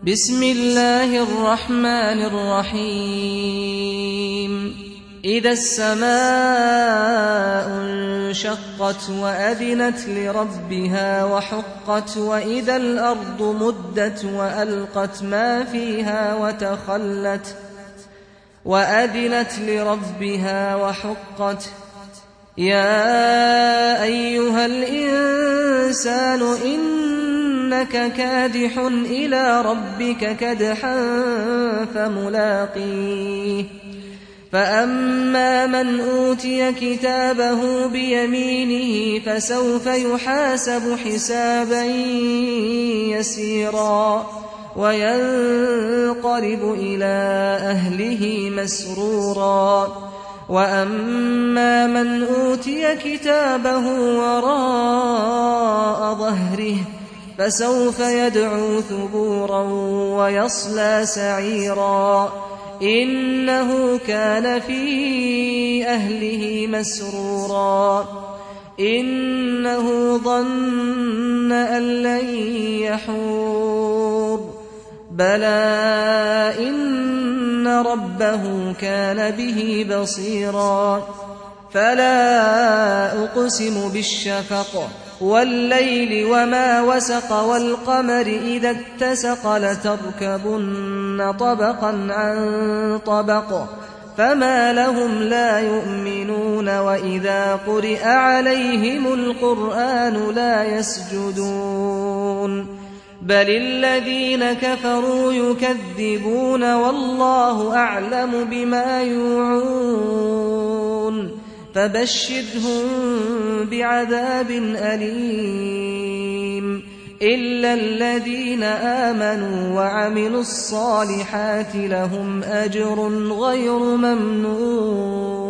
بسم الله الرحمن الرحيم إذا السماء انشقت وأذنت لربها وحقت وإذا الأرض مدت وألقت ما فيها وتخلت وأذنت لربها وحقت يا أيها الإنسان إنك كادح إلى ربك كدحا فملاقيه فأما من أوتي كتابه بيمينه فسوف يحاسب حسابا يسيرا وينقلب إلى أهله مسرورا وأما من أوتي كتابه وراء ظهره فسوف يدعو ثبورا ويصلى سعيرا إنه كان في أهله مسرورا إنه ظن أن لن يحور بلى إن ربه كان به بصيرا فلا أقسم بالشفق والليل وما وسق والقمر إذا اتسق لتركبن طبقا عن طبق فما لهم لا يؤمنون وإذا قرئ عليهم القرآن لا يسجدون بل الذين كفروا يكذبون والله أعلم بما يوعون فبشرهم بعذاب أليم إلا الذين آمنوا وعملوا الصالحات لهم أجر غير ممنون.